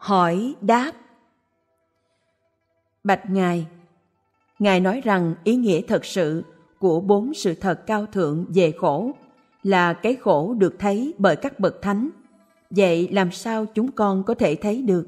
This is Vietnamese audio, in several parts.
Hỏi đáp. Bạch Ngài, Ngài nói rằng ý nghĩa thật sự của 4 sự thật cao thượng về khổ là cái khổ được thấy bởi các bậc thánh. Vậy làm sao chúng con có thể thấy được?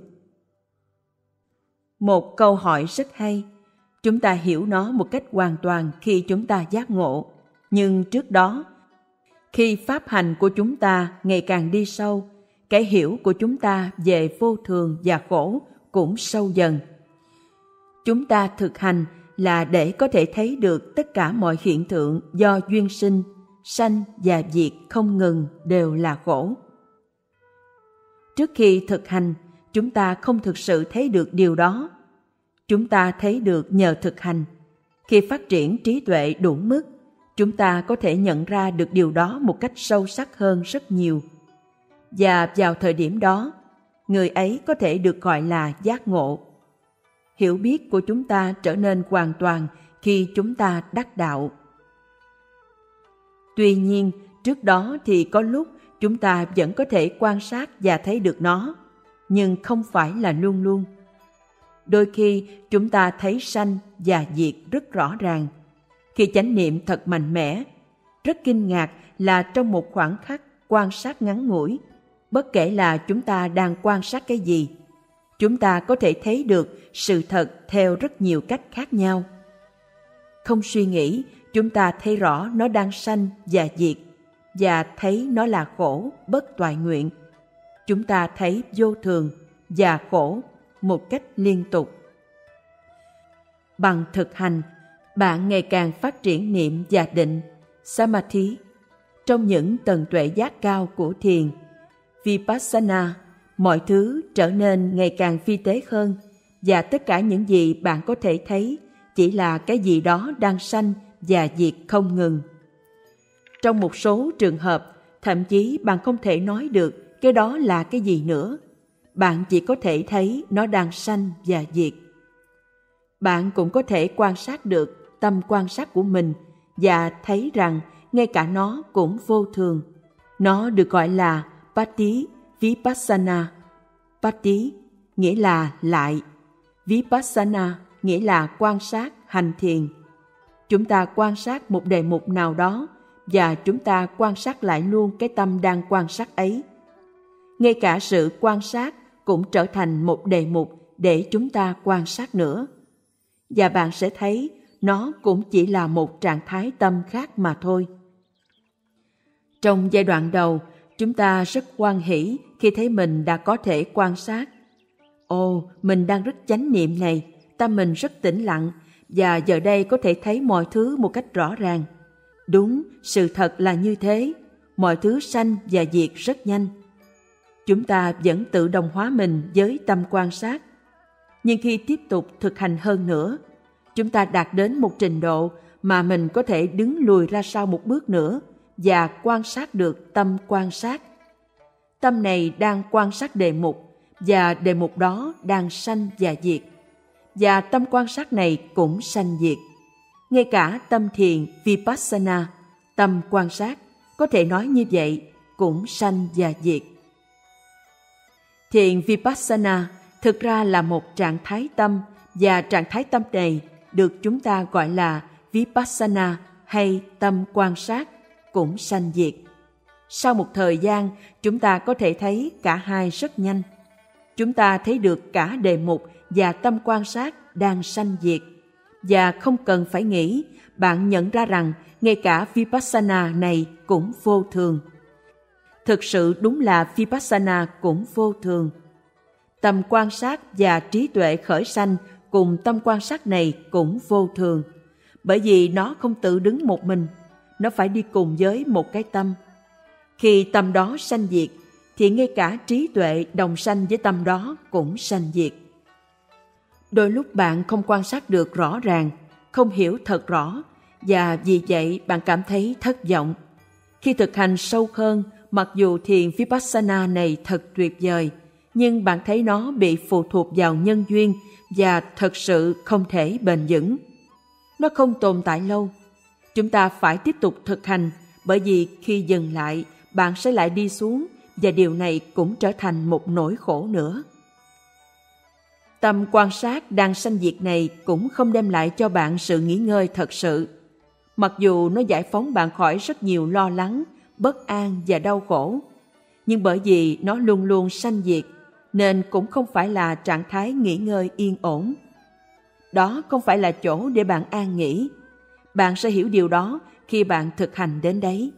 Một câu hỏi rất hay. Chúng ta hiểu nó một cách hoàn toàn khi chúng ta giác ngộ. Nhưng trước đó, khi pháp hành của chúng ta ngày càng đi sâu, cái hiểu của chúng ta về vô thường và khổ cũng sâu dần. Chúng ta thực hành là để có thể thấy được tất cả mọi hiện tượng do duyên sinh, sanh và diệt không ngừng đều là khổ. Trước khi thực hành, chúng ta không thực sự thấy được điều đó. Chúng ta thấy được nhờ thực hành. Khi phát triển trí tuệ đủ mức, chúng ta có thể nhận ra được điều đó một cách sâu sắc hơn rất nhiều. Và vào thời điểm đó, người ấy có thể được gọi là giác ngộ. Hiểu biết của chúng ta trở nên hoàn toàn khi chúng ta đắc đạo. Tuy nhiên, trước đó thì có lúc chúng ta vẫn có thể quan sát và thấy được nó, nhưng không phải là luôn luôn. Đôi khi chúng ta thấy sanh và diệt rất rõ ràng. Khi chánh niệm thật mạnh mẽ, rất kinh ngạc là trong một khoảng khắc quan sát ngắn ngủi, bất kể là chúng ta đang quan sát cái gì, chúng ta có thể thấy được sự thật theo rất nhiều cách khác nhau. Không suy nghĩ, chúng ta thấy rõ nó đang sanh và diệt, và thấy nó là khổ, bất toại nguyện. Chúng ta thấy vô thường và khổ một cách liên tục. Bằng thực hành, bạn ngày càng phát triển niệm và định, samadhi. Trong những tầng tuệ giác cao của thiền, vipassana, mọi thứ trở nên ngày càng vi tế hơn, và tất cả những gì bạn có thể thấy chỉ là cái gì đó đang sanh và diệt không ngừng. Trong một số trường hợp, thậm chí bạn không thể nói được cái đó là cái gì nữa. Bạn chỉ có thể thấy nó đang sanh và diệt. Bạn cũng có thể quan sát được tâm quan sát của mình và thấy rằng ngay cả nó cũng vô thường. Nó được gọi là Pati Vipassana. Pati nghĩa là lại, Vipassana nghĩa là quan sát, hành thiền. Chúng ta quan sát một đề mục nào đó và chúng ta quan sát lại luôn cái tâm đang quan sát ấy. Ngay cả sự quan sát cũng trở thành một đề mục để chúng ta quan sát nữa. Và bạn sẽ thấy nó cũng chỉ là một trạng thái tâm khác mà thôi. Trong giai đoạn đầu, chúng ta rất hoan hỷ khi thấy mình đã có thể quan sát. Ồ, mình đang rất chánh niệm này, tâm mình rất tĩnh lặng, và giờ đây có thể thấy mọi thứ một cách rõ ràng. Đúng, sự thật là như thế, mọi thứ sanh và diệt rất nhanh. Chúng ta vẫn tự đồng hóa mình với tâm quan sát. Nhưng khi tiếp tục thực hành hơn nữa, chúng ta đạt đến một trình độ mà mình có thể đứng lùi ra sau một bước nữa và quan sát được tâm quan sát. Tâm này đang quan sát đề mục, và đề mục đó đang sanh và diệt. Và tâm quan sát này cũng sanh diệt. Ngay cả tâm thiền Vipassana, tâm quan sát, có thể nói như vậy, cũng sanh và diệt. Thiền Vipassana thực ra là một trạng thái tâm, và trạng thái tâm này được chúng ta gọi là Vipassana hay tâm quan sát, cũng sanh diệt. Sau một thời gian, chúng ta có thể thấy cả hai rất nhanh. Chúng ta thấy được cả đề mục và tâm quan sát đang sanh diệt. Và không cần phải nghĩ, bạn nhận ra rằng ngay cả Vipassana này cũng vô thường. Thực sự đúng là Vipassana cũng vô thường. Tâm quan sát và trí tuệ khởi sanh cùng tâm quan sát này cũng vô thường, bởi vì nó không tự đứng một mình, nó phải đi cùng với một cái tâm. Khi tâm đó sanh diệt, thì ngay cả trí tuệ đồng sanh với tâm đó cũng sanh diệt. Đôi lúc bạn không quan sát được rõ ràng, không hiểu thật rõ, và vì vậy bạn cảm thấy thất vọng. Khi thực hành sâu hơn, mặc dù thiền Vipassana này thật tuyệt vời, nhưng bạn thấy nó bị phụ thuộc vào nhân duyên và thật sự không thể bền vững. Nó không tồn tại lâu. Chúng ta phải tiếp tục thực hành, bởi vì khi dừng lại, bạn sẽ lại đi xuống, và điều này cũng trở thành một nỗi khổ nữa. Tâm quan sát đang sanh diệt này cũng không đem lại cho bạn sự nghỉ ngơi thật sự. Mặc dù nó giải phóng bạn khỏi rất nhiều lo lắng, bất an và đau khổ, nhưng bởi vì nó luôn luôn sanh diệt, nên cũng không phải là trạng thái nghỉ ngơi yên ổn. Đó không phải là chỗ để bạn an nghỉ. Bạn sẽ hiểu điều đó khi bạn thực hành đến đấy.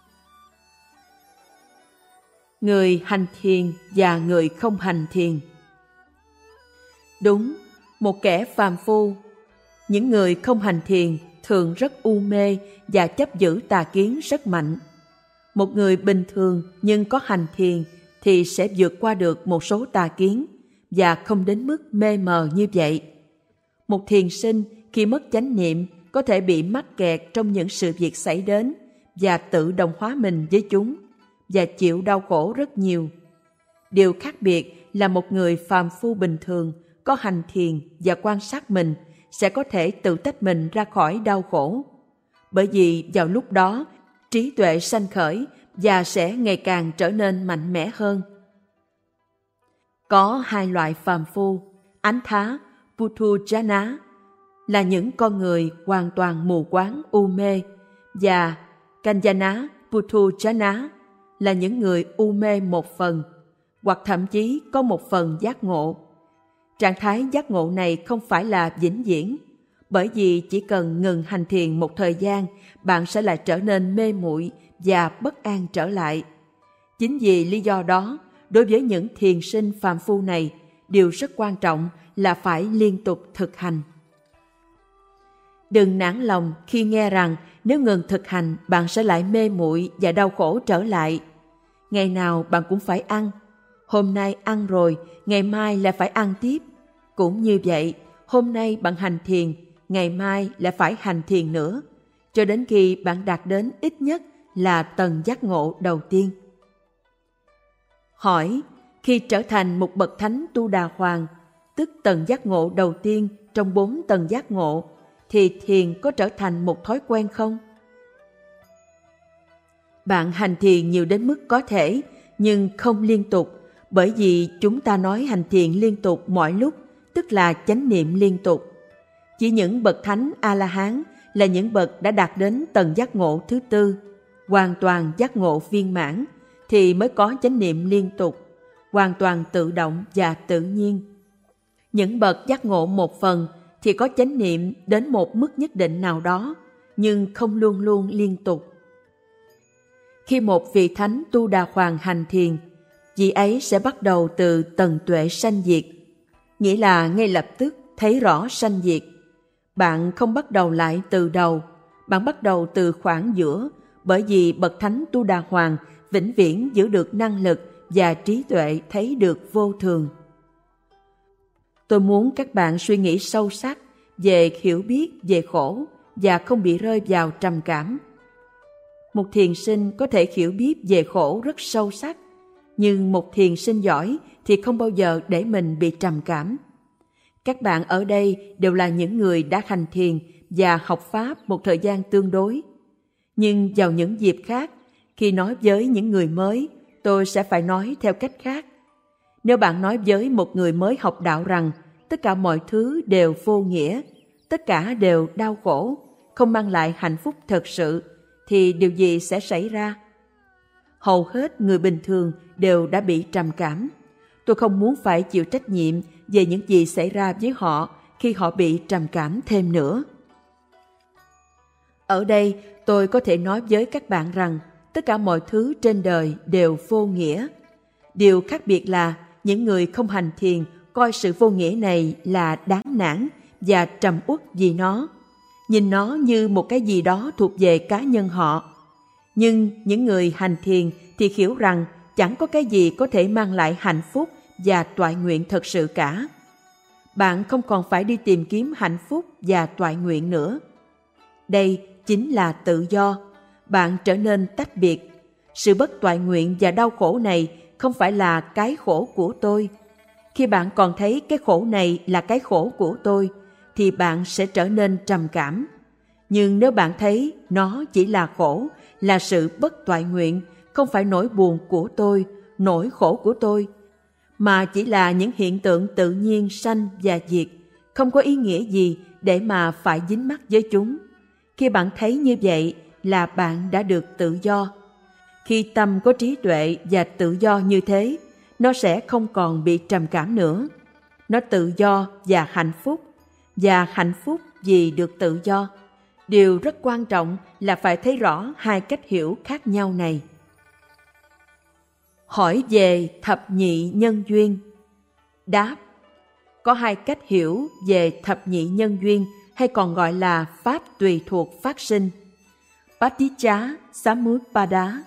Người hành thiền và người không hành thiền. Đúng, một kẻ phàm phu, những người không hành thiền thường rất u mê và chấp giữ tà kiến rất mạnh. Một người bình thường nhưng có hành thiền thì sẽ vượt qua được một số tà kiến và không đến mức mê mờ như vậy. Một thiền sinh khi mất chánh niệm có thể bị mắc kẹt trong những sự việc xảy đến và tự đồng hóa mình với chúng và chịu đau khổ rất nhiều. Điều khác biệt là một người phàm phu bình thường có hành thiền và quan sát mình sẽ có thể tự tách mình ra khỏi đau khổ. Bởi vì vào lúc đó, trí tuệ sanh khởi và sẽ ngày càng trở nên mạnh mẽ hơn. Có hai loại phàm phu, Ánh Thá, Puthujjana, là những con người hoàn toàn mù quáng u mê, và Kaññāna Puthujjana là những người u mê một phần, hoặc thậm chí có một phần giác ngộ. Trạng thái giác ngộ này không phải là vĩnh viễn, bởi vì chỉ cần ngừng hành thiền một thời gian, bạn sẽ lại trở nên mê muội và bất an trở lại. Chính vì lý do đó, đối với những thiền sinh phàm phu này, điều rất quan trọng là phải liên tục thực hành. Đừng nản lòng khi nghe rằng nếu ngừng thực hành, bạn sẽ lại mê muội và đau khổ trở lại. Ngày nào bạn cũng phải ăn. Hôm nay ăn rồi, ngày mai lại phải ăn tiếp. Cũng như vậy, hôm nay bạn hành thiền, ngày mai lại phải hành thiền nữa, cho đến khi bạn đạt đến ít nhất là tầng giác ngộ đầu tiên. Hỏi, khi trở thành một bậc thánh Tu Đà Hoàng, tức tầng giác ngộ đầu tiên trong 4 tầng giác ngộ, thì thiền có trở thành một thói quen không? Bạn hành thiền nhiều đến mức có thể, nhưng không liên tục, bởi vì chúng ta nói hành thiền liên tục mọi lúc, tức là chánh niệm liên tục. Chỉ những bậc thánh A-la-hán là những bậc đã đạt đến tầng giác ngộ thứ 4, hoàn toàn giác ngộ viên mãn, thì mới có chánh niệm liên tục, hoàn toàn tự động và tự nhiên. Những bậc giác ngộ một phần thì có chánh niệm đến một mức nhất định nào đó, nhưng không luôn luôn liên tục. Khi một vị thánh Tu Đà Hoàng hành thiền, vị ấy sẽ bắt đầu từ tầng tuệ sanh diệt, nghĩa là ngay lập tức thấy rõ sanh diệt. Bạn không bắt đầu lại từ đầu, bạn bắt đầu từ khoảng giữa, bởi vì bậc thánh Tu Đà Hoàng vĩnh viễn giữ được năng lực và trí tuệ thấy được vô thường. Tôi muốn các bạn suy nghĩ sâu sắc về hiểu biết về khổ và không bị rơi vào trầm cảm. Một thiền sinh có thể hiểu biết về khổ rất sâu sắc, nhưng một thiền sinh giỏi thì không bao giờ để mình bị trầm cảm. Các bạn ở đây đều là những người đã hành thiền và học Pháp một thời gian tương đối. Nhưng vào những dịp khác, khi nói với những người mới, tôi sẽ phải nói theo cách khác. Nếu bạn nói với một người mới học đạo rằng tất cả mọi thứ đều vô nghĩa, tất cả đều đau khổ, không mang lại hạnh phúc thật sự, thì điều gì sẽ xảy ra? Hầu hết người bình thường đều đã bị trầm cảm. Tôi không muốn phải chịu trách nhiệm về những gì xảy ra với họ khi họ bị trầm cảm thêm nữa. Ở đây, tôi có thể nói với các bạn rằng tất cả mọi thứ trên đời đều vô nghĩa. Điều khác biệt là những người không hành thiền coi sự vô nghĩa này là đáng nản và trầm uất vì nó, nhìn nó như một cái gì đó thuộc về cá nhân họ. Nhưng những người hành thiền thì hiểu rằng chẳng có cái gì có thể mang lại hạnh phúc và toại nguyện thật sự cả. Bạn không còn phải đi tìm kiếm hạnh phúc và toại nguyện nữa. Đây chính là tự do. Bạn trở nên tách biệt. Sự bất toại nguyện và đau khổ này không phải là cái khổ của tôi. Khi bạn còn thấy cái khổ này là cái khổ của tôi, thì bạn sẽ trở nên trầm cảm. Nhưng nếu bạn thấy nó chỉ là khổ, là sự bất toại nguyện, không phải nỗi buồn của tôi, nỗi khổ của tôi, mà chỉ là những hiện tượng tự nhiên sanh và diệt, không có ý nghĩa gì để mà phải dính mắc với chúng. Khi bạn thấy như vậy là bạn đã được tự do. Khi tâm có trí tuệ và tự do như thế, nó sẽ không còn bị trầm cảm nữa. Nó tự do và hạnh phúc vì được tự do. Điều rất quan trọng là phải thấy rõ hai cách hiểu khác nhau này. Hỏi về thập nhị nhân duyên. Đáp: có hai cách hiểu về thập nhị nhân duyên, hay còn gọi là pháp tùy thuộc phát sinh, Paticca Samuppada.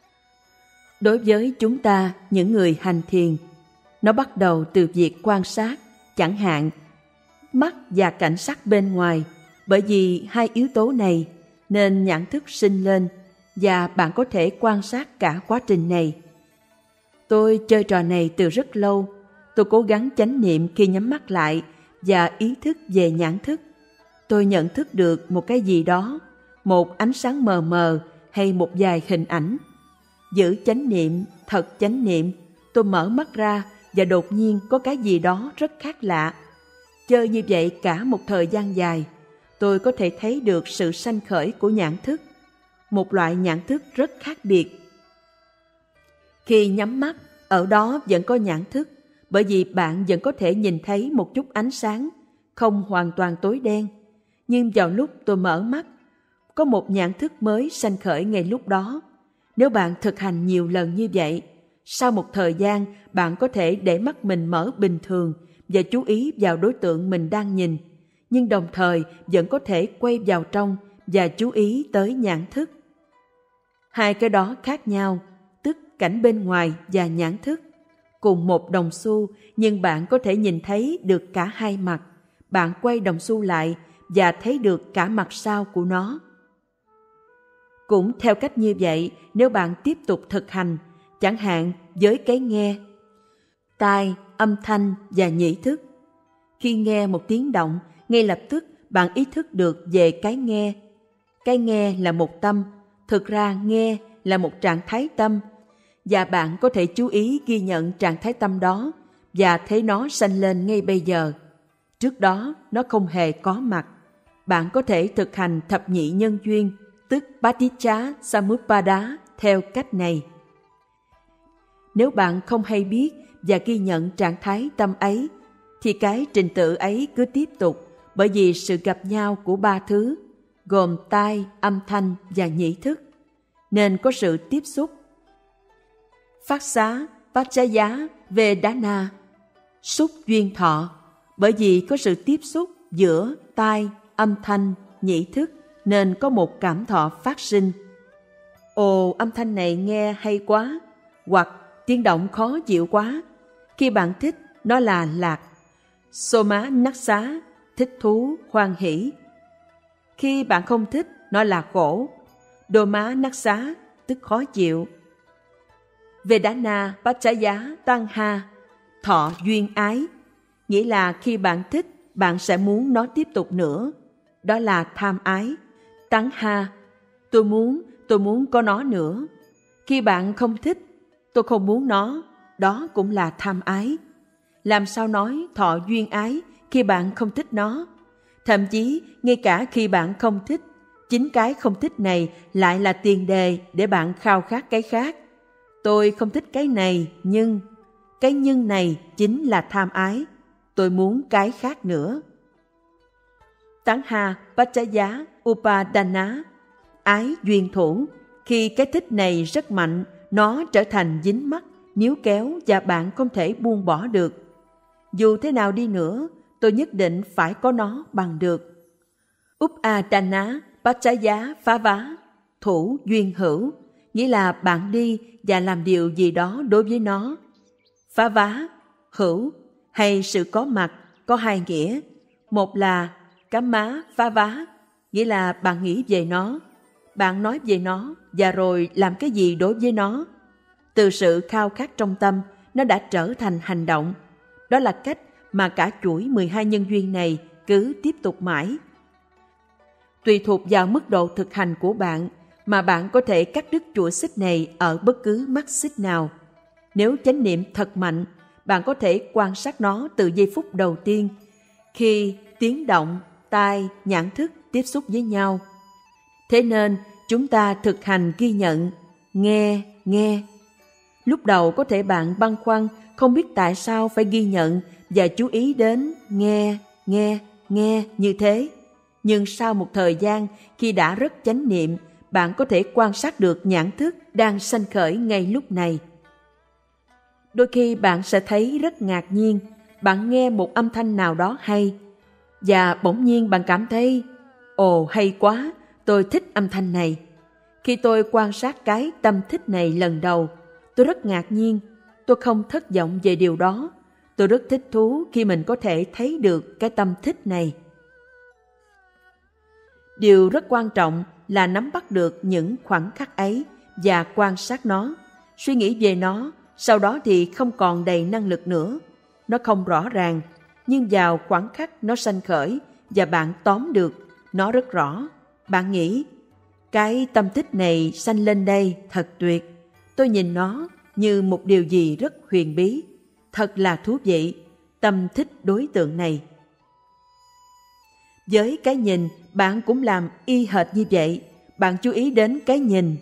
Đối với chúng ta, những người hành thiền, nó bắt đầu từ việc quan sát, chẳng hạn mắt và cảnh sắc bên ngoài. Bởi vì hai yếu tố này nên nhãn thức sinh lên, và bạn có thể quan sát cả quá trình này. Tôi chơi trò này từ rất lâu. Tôi cố gắng chánh niệm khi nhắm mắt lại và ý thức về nhãn thức. Tôi nhận thức được một cái gì đó, một ánh sáng mờ mờ hay một vài hình ảnh. Giữ chánh niệm, thật chánh niệm, tôi mở mắt ra và đột nhiên có cái gì đó rất khác lạ. Chơi như vậy cả một thời gian dài, tôi có thể thấy được sự sanh khởi của nhãn thức, một loại nhãn thức rất khác biệt. Khi nhắm mắt, ở đó vẫn có nhãn thức, bởi vì bạn vẫn có thể nhìn thấy một chút ánh sáng, không hoàn toàn tối đen. Nhưng vào lúc tôi mở mắt, có một nhãn thức mới sanh khởi ngay lúc đó. Nếu bạn thực hành nhiều lần như vậy, sau một thời gian bạn có thể để mắt mình mở bình thường và chú ý vào đối tượng mình đang nhìn, nhưng đồng thời vẫn có thể quay vào trong và chú ý tới nhãn thức. Hai cái đó khác nhau, tức cảnh bên ngoài và nhãn thức. Cùng một đồng xu, nhưng bạn có thể nhìn thấy được cả hai mặt. Bạn quay đồng xu lại và thấy được cả mặt sau của nó. Cũng theo cách như vậy, nếu bạn tiếp tục thực hành, chẳng hạn với cái nghe, tai, âm thanh và nhĩ thức. Khi nghe một tiếng động, ngay lập tức bạn ý thức được về cái nghe. Cái nghe là một tâm, thực ra nghe là một trạng thái tâm, và bạn có thể chú ý ghi nhận trạng thái tâm đó và thấy nó sanh lên ngay bây giờ. Trước đó nó không hề có mặt. Bạn có thể thực hành thập nhị nhân duyên, tức Paticca Samuppada theo cách này. Nếu bạn không hay biết và ghi nhận trạng thái tâm ấy, thì cái trình tự ấy cứ tiếp tục, bởi vì sự gặp nhau của ba thứ, gồm tai, âm thanh và nhĩ thức, nên có sự tiếp xúc. Phát xá, Paccaya, Vedana, xúc duyên thọ, bởi vì có sự tiếp xúc giữa tai, âm thanh, nhĩ thức, nên có một cảm thọ phát sinh. Ồ, âm thanh này nghe hay quá, hoặc tiếng động khó chịu quá. Khi bạn thích, nó là lạc. Soma nắc xá, thích thú, hoan hỷ. Khi bạn không thích, nó là khổ. Doma nắc xá, tức khó chịu. Vedana Paccaya Tanha, thọ duyên ái, nghĩa là khi bạn thích, bạn sẽ muốn nó tiếp tục nữa. Đó là tham ái. Tanha, tôi muốn có nó nữa. Khi bạn không thích, tôi không muốn nó, đó cũng là tham ái. Làm sao nói thọ duyên ái khi bạn không thích nó? Thậm chí, ngay cả khi bạn không thích, chính cái không thích này lại là tiền đề để bạn khao khát cái khác. Tôi không thích cái này, nhưng cái nhưng này chính là tham ái. Tôi muốn cái khác nữa. Tanha Paccaya Upadana, ái duyên thủ. Khi cái thích này rất mạnh, nó trở thành dính mắc, níu kéo và bạn không thể buông bỏ được. Dù thế nào đi nữa, tôi nhất định phải có nó bằng được. Upadana Paccaya Phava, thủ duyên hữu, nghĩa là bạn đi và làm điều gì đó đối với nó. Phava, hữu, hay sự có mặt, có hai nghĩa. Một là kamma phava, nghĩa là bạn nghĩ về nó, bạn nói về nó và rồi làm cái gì đối với nó. Từ sự khao khát trong tâm, nó đã trở thành hành động. Đó là cách mà cả chuỗi 12 nhân duyên này cứ tiếp tục mãi. Tùy thuộc vào mức độ thực hành của bạn mà bạn có thể cắt đứt chuỗi xích này ở bất cứ mắt xích nào. Nếu chánh niệm thật mạnh, bạn có thể quan sát nó từ giây phút đầu tiên, khi tiếng động, tai, nhãn thức tiếp xúc với nhau. Thế nên, chúng ta thực hành ghi nhận, nghe. Lúc đầu có thể bạn băn khoăn, không biết tại sao phải ghi nhận và chú ý đến nghe như thế. Nhưng sau một thời gian, khi đã rất chánh niệm, bạn có thể quan sát được nhãn thức đang sanh khởi ngay lúc này. Đôi khi bạn sẽ thấy rất ngạc nhiên, bạn nghe một âm thanh nào đó hay, và bỗng nhiên bạn cảm thấy, ồ hay quá, tôi thích âm thanh này. Khi tôi quan sát cái tâm thích này lần đầu, tôi rất ngạc nhiên, tôi không thất vọng về điều đó. Tôi rất thích thú khi mình có thể thấy được cái tâm thích này. Điều rất quan trọng là nắm bắt được những khoảnh khắc ấy và quan sát nó, suy nghĩ về nó, sau đó thì không còn đầy năng lực nữa. Nó không rõ ràng, nhưng vào khoảnh khắc nó sanh khởi và bạn tóm được, nó rất rõ. Bạn nghĩ, cái tâm thích này sanh lên đây thật tuyệt. Tôi nhìn nó như một điều gì rất huyền bí. Thật là thú vị, tâm thích đối tượng này. Với cái nhìn, bạn cũng làm y hệt như vậy. Bạn chú ý đến cái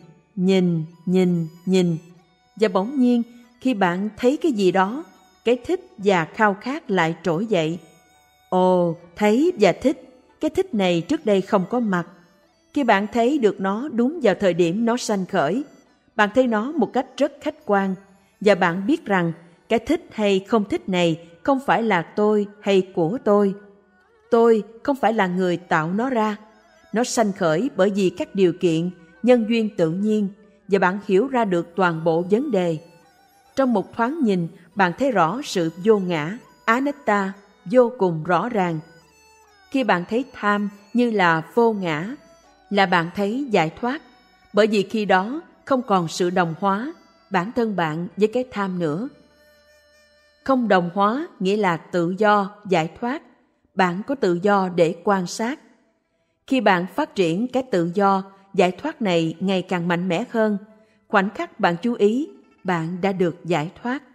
nhìn. Và bỗng nhiên, khi bạn thấy cái gì đó, cái thích và khao khát lại trỗi dậy. Ồ, thấy và thích, cái thích này trước đây không có mặt. Khi bạn thấy được nó đúng vào thời điểm nó sanh khởi, bạn thấy nó một cách rất khách quan, và bạn biết rằng cái thích hay không thích này không phải là tôi hay của tôi. Tôi không phải là người tạo nó ra. Nó sanh khởi bởi vì các điều kiện, nhân duyên tự nhiên, và bạn hiểu ra được toàn bộ vấn đề. Trong một thoáng nhìn, bạn thấy rõ sự vô ngã, anatta, vô cùng rõ ràng. Khi bạn thấy tham như là vô ngã, là bạn thấy giải thoát, bởi vì khi đó không còn sự đồng hóa bản thân bạn với cái tham nữa. Không đồng hóa nghĩa là tự do, giải thoát. Bạn có tự do để quan sát. Khi bạn phát triển cái tự do, giải thoát này ngày càng mạnh mẽ hơn, khoảnh khắc bạn chú ý, bạn đã được giải thoát.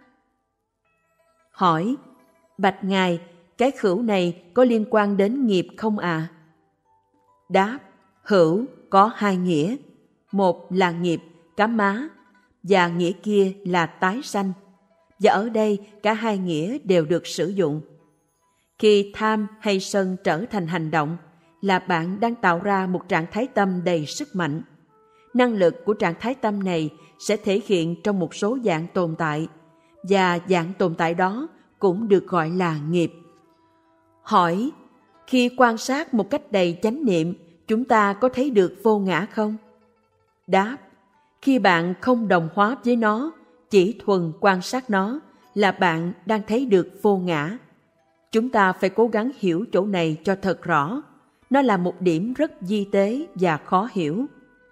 Hỏi, bạch Ngài, cái hữu này có liên quan đến nghiệp không ạ? Đáp, hữu có hai nghĩa. Một là nghiệp, kamma, và nghĩa kia là tái sanh. Và ở đây cả hai nghĩa đều được sử dụng. Khi tham hay sân trở thành hành động, là bạn đang tạo ra một trạng thái tâm đầy sức mạnh. Năng lực của trạng thái tâm này sẽ thể hiện trong một số dạng tồn tại, và dạng tồn tại đó cũng được gọi là nghiệp. Hỏi, khi quan sát một cách đầy chánh niệm, chúng ta có thấy được vô ngã không? Đáp, khi bạn không đồng hóa với nó, chỉ thuần quan sát nó, là bạn đang thấy được vô ngã. Chúng ta phải cố gắng hiểu chỗ này cho thật rõ. Nó là một điểm rất vi tế và khó hiểu.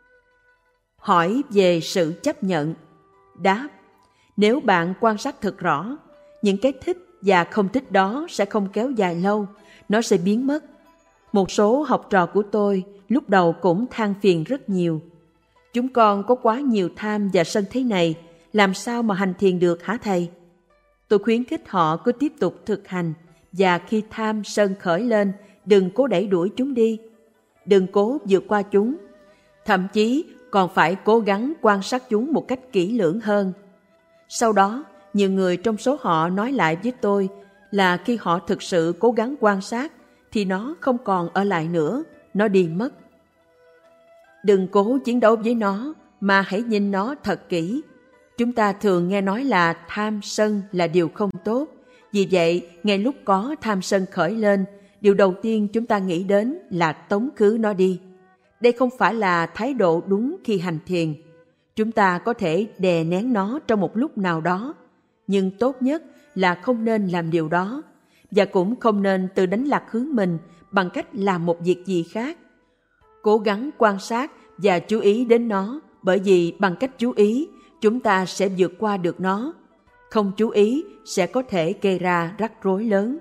Hỏi về sự chấp nhận. Đáp, nếu bạn quan sát thật rõ, những cái thích và không thích đó sẽ không kéo dài lâu, nó sẽ biến mất. Một số học trò của tôi lúc đầu cũng than phiền rất nhiều. Chúng con có quá nhiều tham và sân thế này, làm sao mà hành thiền được hả thầy? Tôi khuyến khích họ cứ tiếp tục thực hành, và khi tham sân khởi lên, đừng cố đẩy đuổi chúng đi. Đừng cố vượt qua chúng. Thậm chí còn phải cố gắng quan sát chúng một cách kỹ lưỡng hơn. Sau đó, nhiều người trong số họ nói lại với tôi là khi họ thực sự cố gắng quan sát, thì nó không còn ở lại nữa, nó đi mất. Đừng cố chiến đấu với nó, mà hãy nhìn nó thật kỹ. Chúng ta thường nghe nói là tham sân là điều không tốt. Vì vậy, ngay lúc có tham sân khởi lên, điều đầu tiên chúng ta nghĩ đến là tống khứ nó đi. Đây không phải là thái độ đúng khi hành thiền. Chúng ta có thể đè nén nó trong một lúc nào đó, nhưng tốt nhất là không nên làm điều đó, và cũng không nên tự đánh lạc hướng mình bằng cách làm một việc gì khác. Cố gắng quan sát và chú ý đến nó, bởi vì bằng cách chú ý, chúng ta sẽ vượt qua được nó. Không chú ý sẽ có thể gây ra rắc rối lớn.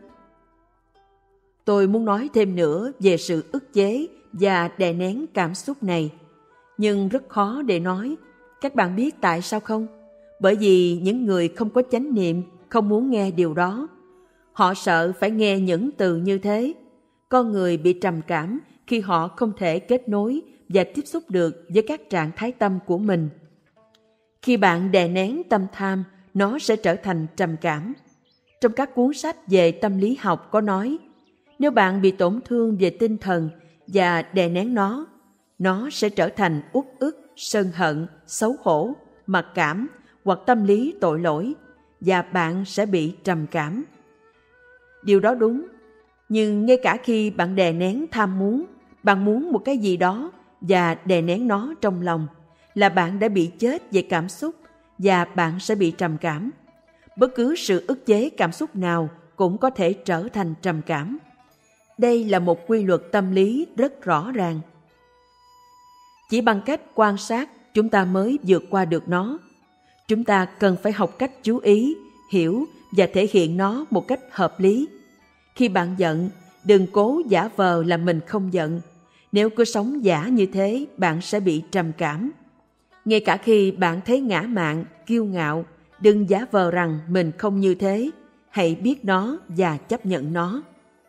Tôi muốn nói thêm nữa về sự ức chế và đè nén cảm xúc này, nhưng rất khó để nói. Các bạn biết tại sao không? Bởi vì những người không có chánh niệm không muốn nghe điều đó. Họ sợ phải nghe những từ như thế. Con người bị trầm cảm khi họ không thể kết nối và tiếp xúc được với các trạng thái tâm của mình. Khi bạn đè nén tâm tham, nó sẽ trở thành trầm cảm. Trong các cuốn sách về tâm lý học có nói, nếu bạn bị tổn thương về tinh thần và đè nén nó sẽ trở thành uất ức, sân hận, xấu hổ, mặc cảm hoặc tâm lý tội lỗi, và bạn sẽ bị trầm cảm. Điều đó đúng, nhưng ngay cả khi bạn đè nén tham muốn, bạn muốn một cái gì đó và đè nén nó trong lòng, là bạn đã bị chết về cảm xúc và bạn sẽ bị trầm cảm. Bất cứ sự ức chế cảm xúc nào cũng có thể trở thành trầm cảm. Đây là một quy luật tâm lý rất rõ ràng. Chỉ bằng cách quan sát, chúng ta mới vượt qua được nó. Chúng ta cần phải học cách chú ý, hiểu và thể hiện nó một cách hợp lý. Khi bạn giận, đừng cố giả vờ là mình không giận. Nếu cứ sống giả như thế, bạn sẽ bị trầm cảm. Ngay cả khi bạn thấy ngã mạn, kiêu ngạo, đừng giả vờ rằng mình không như thế. Hãy biết nó và chấp nhận nó.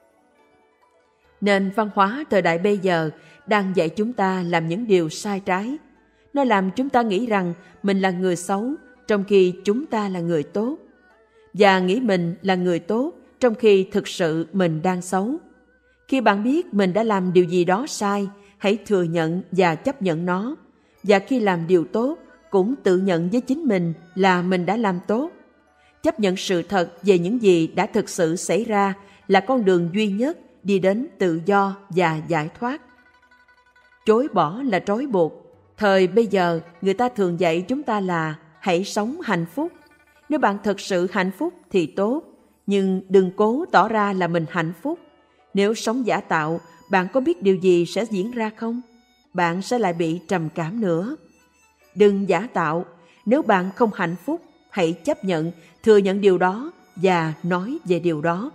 Nền văn hóa thời đại bây giờ đang dạy chúng ta làm những điều sai trái. Nó làm chúng ta nghĩ rằng mình là người xấu, trong khi chúng ta là người tốt. Và nghĩ mình là người tốt, trong khi thực sự mình đang xấu. Khi bạn biết mình đã làm điều gì đó sai, hãy thừa nhận và chấp nhận nó. Và khi làm điều tốt, cũng tự nhận với chính mình là mình đã làm tốt. Chấp nhận sự thật về những gì đã thực sự xảy ra là con đường duy nhất đi đến tự do và giải thoát. Chối bỏ là trói buộc. Thời bây giờ, người ta thường dạy chúng ta là hãy sống hạnh phúc. Nếu bạn thực sự hạnh phúc thì tốt, nhưng đừng cố tỏ ra là mình hạnh phúc. Nếu sống giả tạo, bạn có biết điều gì sẽ diễn ra không? Bạn sẽ lại bị trầm cảm nữa. Đừng giả tạo. Nếu bạn không hạnh phúc, hãy chấp nhận, thừa nhận điều đó và nói về điều đó.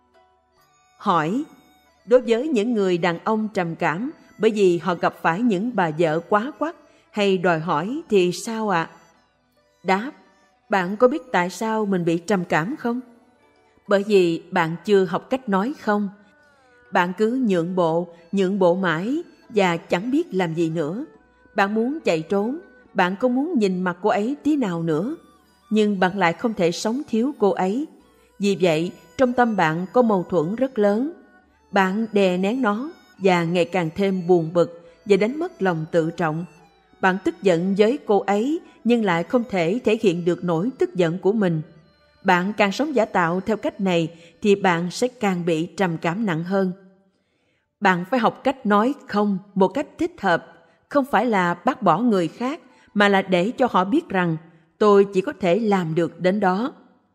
Hỏi: đối với những người đàn ông trầm cảm bởi vì họ gặp phải những bà vợ quá quắt hay đòi hỏi thì sao ạ? Đáp: bạn có biết tại sao mình bị trầm cảm không? Bởi vì bạn chưa học cách nói không. Bạn cứ nhượng bộ mãi và chẳng biết làm gì nữa. Bạn muốn chạy trốn, bạn không muốn nhìn mặt cô ấy tí nào nữa. Nhưng bạn lại không thể sống thiếu cô ấy. Vì vậy, trong tâm bạn có mâu thuẫn rất lớn. Bạn đè nén nó và ngày càng thêm buồn bực và đánh mất lòng tự trọng. Bạn tức giận với cô ấy nhưng lại không thể thể hiện được nỗi tức giận của mình. Bạn càng sống giả tạo theo cách này thì bạn sẽ càng bị trầm cảm nặng hơn. Bạn phải học cách nói không một cách thích hợp, không phải là bác bỏ người khác, mà là để cho họ biết rằng tôi chỉ có thể làm được đến đó.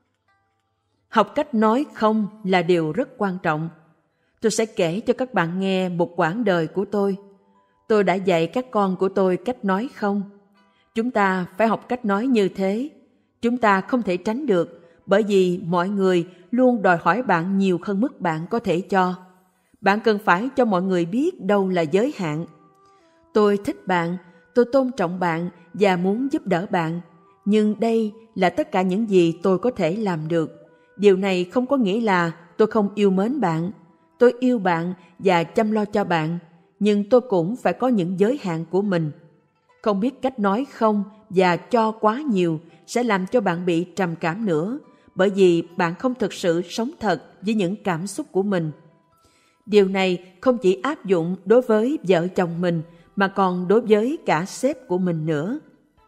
Học cách nói không là điều rất quan trọng. Tôi sẽ kể cho các bạn nghe một quãng đời của tôi. Tôi đã dạy các con của tôi cách nói không. Chúng ta phải học cách nói như thế. Chúng ta không thể tránh được, bởi vì mọi người luôn đòi hỏi bạn nhiều hơn mức bạn có thể cho. Bạn cần phải cho mọi người biết đâu là giới hạn. Tôi thích bạn, tôi tôn trọng bạn và muốn giúp đỡ bạn. Nhưng đây là tất cả những gì tôi có thể làm được. Điều này không có nghĩa là tôi không yêu mến bạn. Tôi yêu bạn và chăm lo cho bạn, nhưng tôi cũng phải có những giới hạn của mình. Không biết cách nói không và cho quá nhiều sẽ làm cho bạn bị trầm cảm nữa, bởi vì bạn không thực sự sống thật với những cảm xúc của mình. Điều này không chỉ áp dụng đối với vợ chồng mình, mà còn đối với cả sếp của mình nữa.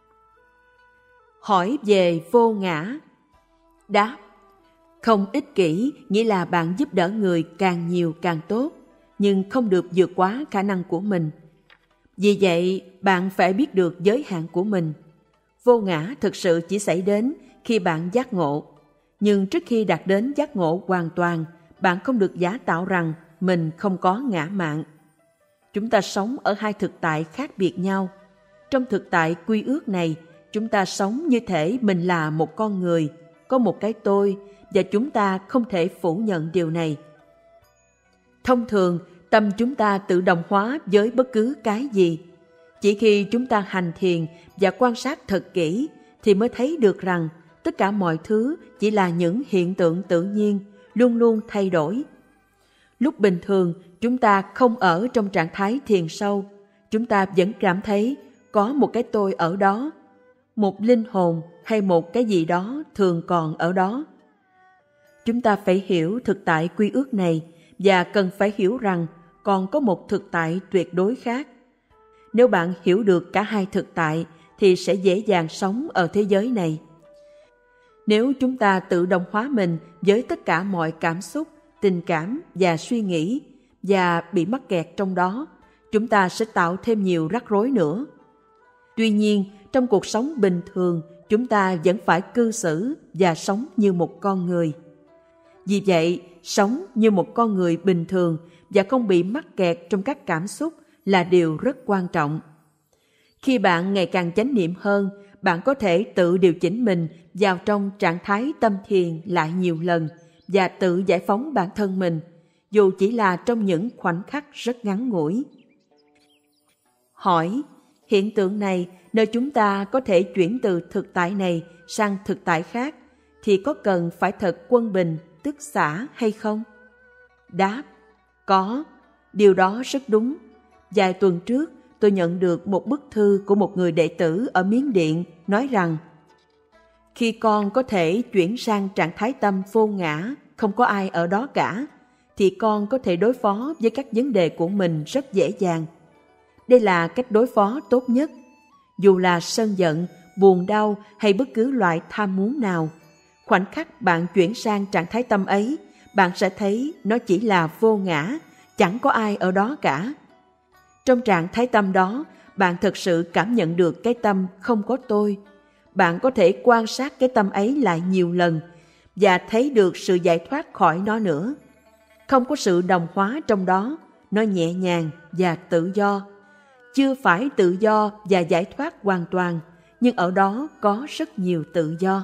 Hỏi về vô ngã. Đáp: không ích kỷ nghĩa là bạn giúp đỡ người càng nhiều càng tốt, nhưng không được vượt quá khả năng của mình. Vì vậy, bạn phải biết được giới hạn của mình. Vô ngã thực sự chỉ xảy đến khi bạn giác ngộ. Nhưng trước khi đạt đến giác ngộ hoàn toàn, bạn không được giả tạo rằng mình không có ngã mạn. Chúng ta sống ở hai thực tại khác biệt nhau. Trong thực tại quy ước này, chúng ta sống như thể mình là một con người, có một cái tôi, và chúng ta không thể phủ nhận điều này. Thông thường, tâm chúng ta tự động hóa với bất cứ cái gì. Chỉ khi chúng ta hành thiền và quan sát thật kỹ thì mới thấy được rằng tất cả mọi thứ chỉ là những hiện tượng tự nhiên, luôn luôn thay đổi. Lúc bình thường, chúng ta không ở trong trạng thái thiền sâu, chúng ta vẫn cảm thấy có một cái tôi ở đó, một linh hồn hay một cái gì đó thường còn ở đó. Chúng ta phải hiểu thực tại quy ước này và cần phải hiểu rằng còn có một thực tại tuyệt đối khác. Nếu bạn hiểu được cả hai thực tại thì sẽ dễ dàng sống ở thế giới này. Nếu chúng ta tự đồng hóa mình với tất cả mọi cảm xúc, tình cảm và suy nghĩ và bị mắc kẹt trong đó, chúng ta sẽ tạo thêm nhiều rắc rối nữa. Tuy nhiên, trong cuộc sống bình thường, chúng ta vẫn phải cư xử và sống như một con người. Vì vậy, sống như một con người bình thường và không bị mắc kẹt trong các cảm xúc là điều rất quan trọng. Khi bạn ngày càng chánh niệm hơn, bạn có thể tự điều chỉnh mình vào trong trạng thái tâm thiền lại nhiều lần và tự giải phóng bản thân mình, dù chỉ là trong những khoảnh khắc rất ngắn ngủi. Hỏi, hiện tượng này nơi chúng ta có thể chuyển từ thực tại này sang thực tại khác, thì có cần phải thật quân bình, tức xả hay không? Đáp, có, điều đó rất đúng. Vài tuần trước, tôi nhận được một bức thư của một người đệ tử ở Miến Điện nói rằng: khi con có thể chuyển sang trạng thái tâm vô ngã, không có ai ở đó cả, thì con có thể đối phó với các vấn đề của mình rất dễ dàng. Đây là cách đối phó tốt nhất. Dù là sân giận, buồn đau hay bất cứ loại tham muốn nào, khoảnh khắc bạn chuyển sang trạng thái tâm ấy, bạn sẽ thấy nó chỉ là vô ngã, chẳng có ai ở đó cả. Trong trạng thái tâm đó, bạn thực sự cảm nhận được cái tâm không có tôi. Bạn có thể quan sát cái tâm ấy lại nhiều lần và thấy được sự giải thoát khỏi nó nữa. Không có sự đồng hóa trong đó, nó nhẹ nhàng và tự do. Chưa phải tự do và giải thoát hoàn toàn, nhưng ở đó có rất nhiều tự do.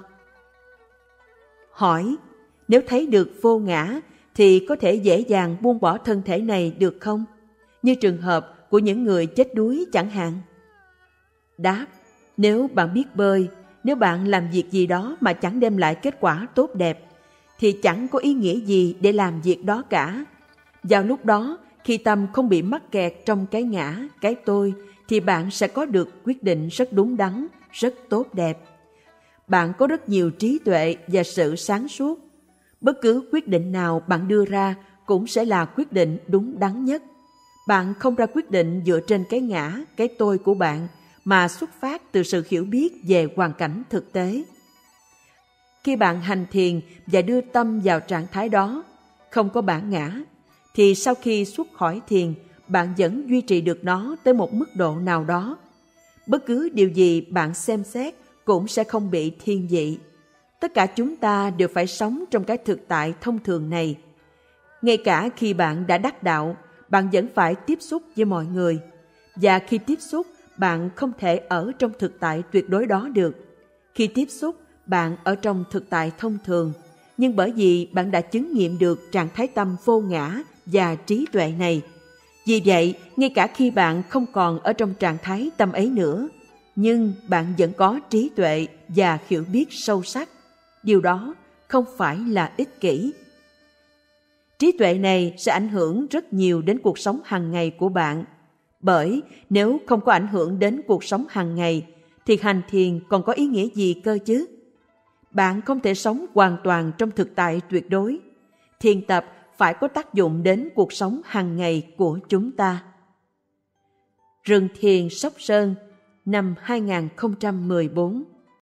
Hỏi, nếu thấy được vô ngã thì có thể dễ dàng buông bỏ thân thể này được không? Như trường hợp của những người chết đuối chẳng hạn. Đáp, nếu bạn biết bơi, nếu bạn làm việc gì đó mà chẳng đem lại kết quả tốt đẹp, thì chẳng có ý nghĩa gì để làm việc đó cả. Vào lúc đó, khi tâm không bị mắc kẹt trong cái ngã, cái tôi, thì bạn sẽ có được quyết định rất đúng đắn, rất tốt đẹp. Bạn có rất nhiều trí tuệ và sự sáng suốt. Bất cứ quyết định nào bạn đưa ra cũng sẽ là quyết định đúng đắn nhất. Bạn không ra quyết định dựa trên cái ngã, cái tôi của bạn, mà xuất phát từ sự hiểu biết về hoàn cảnh thực tế. Khi bạn hành thiền và đưa tâm vào trạng thái đó, không có bản ngã, thì sau khi xuất khỏi thiền, bạn vẫn duy trì được nó tới một mức độ nào đó. Bất cứ điều gì bạn xem xét cũng sẽ không bị thiên vị. Tất cả chúng ta đều phải sống trong cái thực tại thông thường này. Ngay cả khi bạn đã đắc đạo, bạn vẫn phải tiếp xúc với mọi người. Và khi tiếp xúc, bạn không thể ở trong thực tại tuyệt đối đó được. Khi tiếp xúc, bạn ở trong thực tại thông thường. Nhưng bởi vì bạn đã chứng nghiệm được trạng thái tâm vô ngã và trí tuệ này, vì vậy, ngay cả khi bạn không còn ở trong trạng thái tâm ấy nữa, nhưng bạn vẫn có trí tuệ và hiểu biết sâu sắc. Điều đó không phải là ích kỷ. Trí tuệ này sẽ ảnh hưởng rất nhiều đến cuộc sống hàng ngày của bạn. Bởi nếu không có ảnh hưởng đến cuộc sống hàng ngày, thì hành thiền còn có ý nghĩa gì cơ chứ? Bạn không thể sống hoàn toàn trong thực tại tuyệt đối. Thiền tập phải có tác dụng đến cuộc sống hàng ngày của chúng ta. Rừng thiền Sóc Sơn, năm 2014.